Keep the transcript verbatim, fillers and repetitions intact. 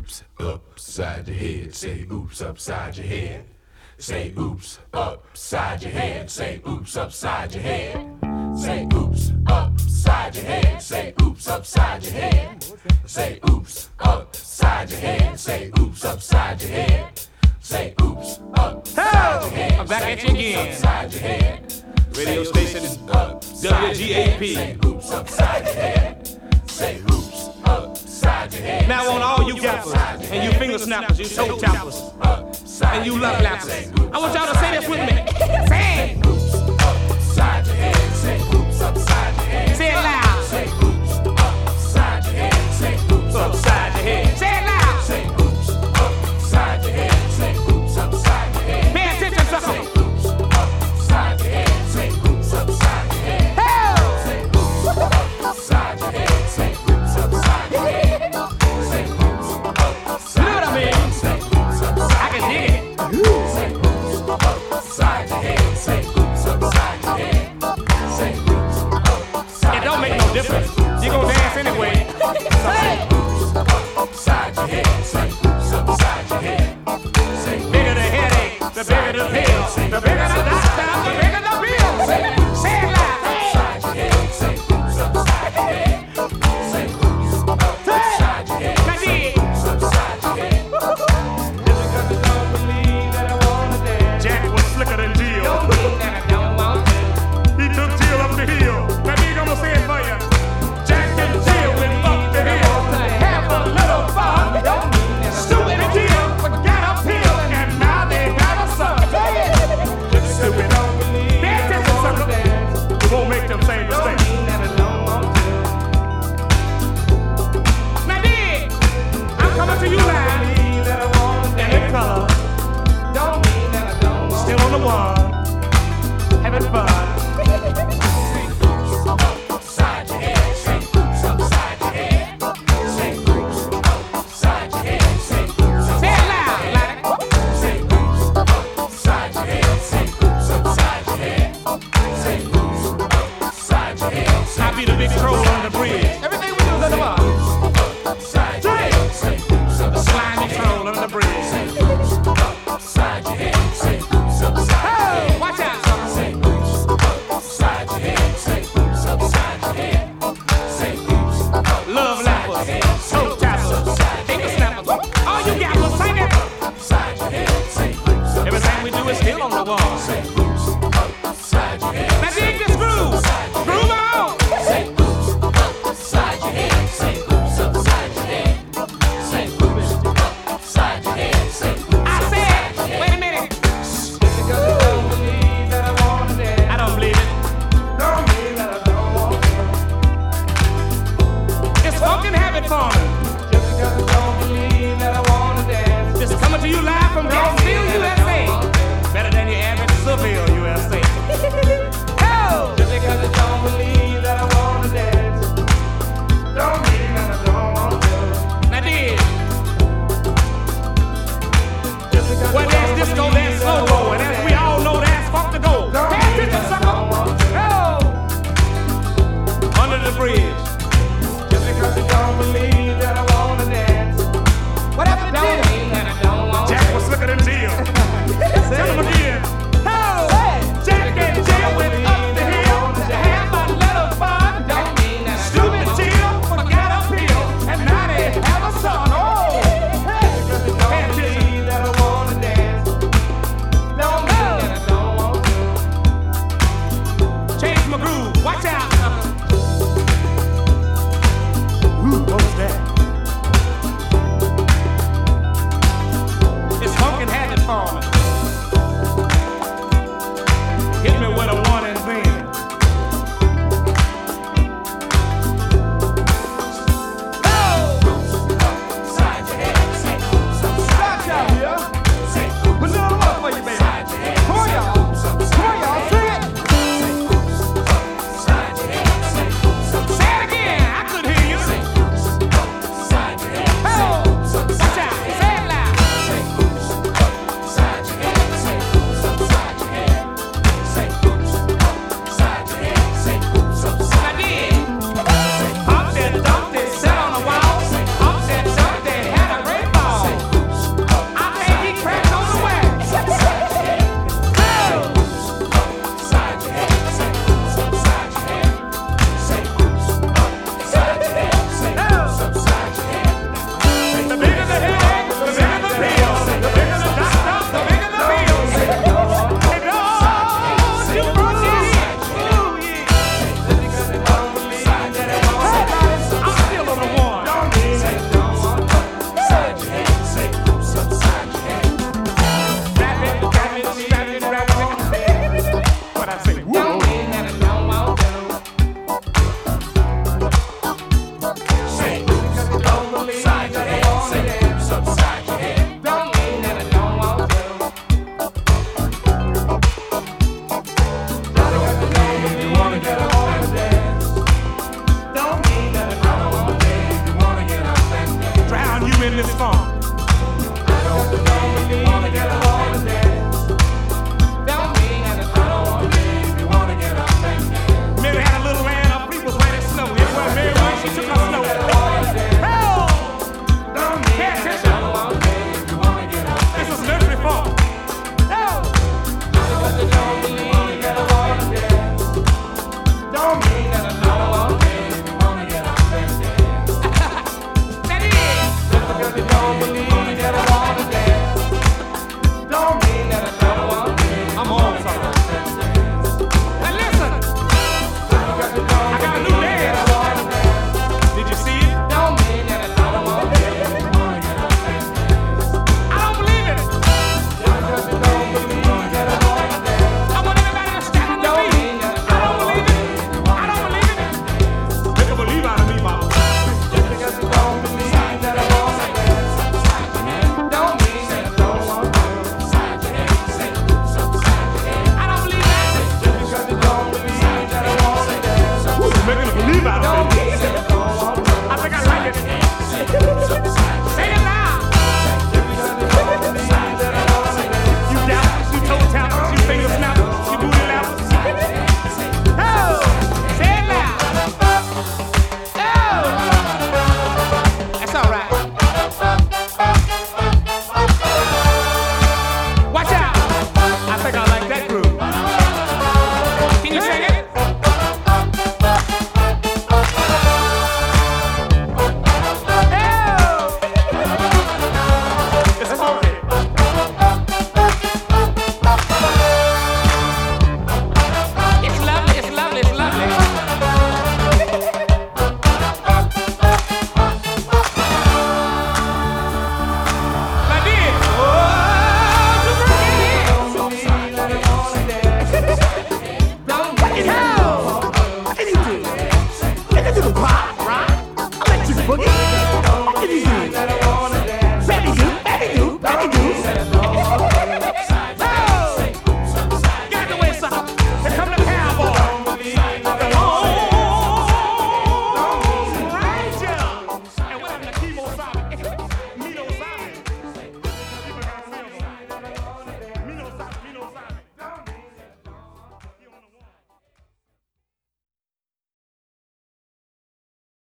oops upside your head. Say oops upside your head. Say oops upside your head. Say oops upside your head. Say oops upside your head. Say oops upside your head. Say oops upside your head. Say oops upside your head. Say oops upside your head. I'm back at you again. Upside your head. Radio station is W G A P. Say oops upside your head. Say oops upside your head. Now on all you gappers and you finger snappers, you toe tappers, and you love lappers, I want y'all to say this with me. Say it. Oops upside your head. Say oops upside your head. Say it loud. Say oops upside your head. Say oops Upside your head. Say it loud. Say oops upside your head. Say oops upside your head. Pay attention, sucker. Say oops upside your head. Say oops upside your head. Hell. Say oops upside your head. Say oops upside your head. Say oops upside You know what I mean? Say oops upside I can dig it. Say oops upside your head. Say oops upside your head. Say oops upside It don't make no difference. You gon' dance anyway. Say it. upside your head. Say oops upside your head. Say Bigger the headache, the bigger the pill. The bigger the doctor, the bigger the bill. Say it loud. upside your head. Say oops upside your head. Say oops upside your head. Now dig. Oops upside your head. Jack was slicker than Jill. He took Jill up the hill. Now dig, I'ma say it for you. Jack and Jill went up the hill. Have a little fun. Stupid and Jill forgot a pill, and now they got a son. Stupid. Pay attention, sucker. We won't make them same mistakes. Now dig, I'm coming to you live. And in color. Still on the one. Having fun. Upside your head. Say oops upside your head. Say oops upside your head. Say oops Say it loud, like Say oops upside your head. Say oops upside your head. Say oops upside your head. I be the big troll on the bridge. Everything we do is under bar. Upside your head. Say oops The upside slimy troll under the bridge. Say oops upside your head. Say oops upside your Oh, head. watch out, sucker. Say oops in this funk. Mary had a little land up, people playing snow. It wasn't very much, she took her snow. Hell! Pay attention. This is nursery funk. Hell! That is. I'm on something. Now listen. I got a new dance. Did you see it? I don't believe it. I want everybody to stand on their feet. I don't believe it. I don't believe it. Make a believe out of me, mama. I don't believe that. Ooh, making a believe out of me. I think I like it. Say it loud. You dappers, you toe tappers, you finger snappers, you booty lappers. Oh, say it loud. Oh, that's all right.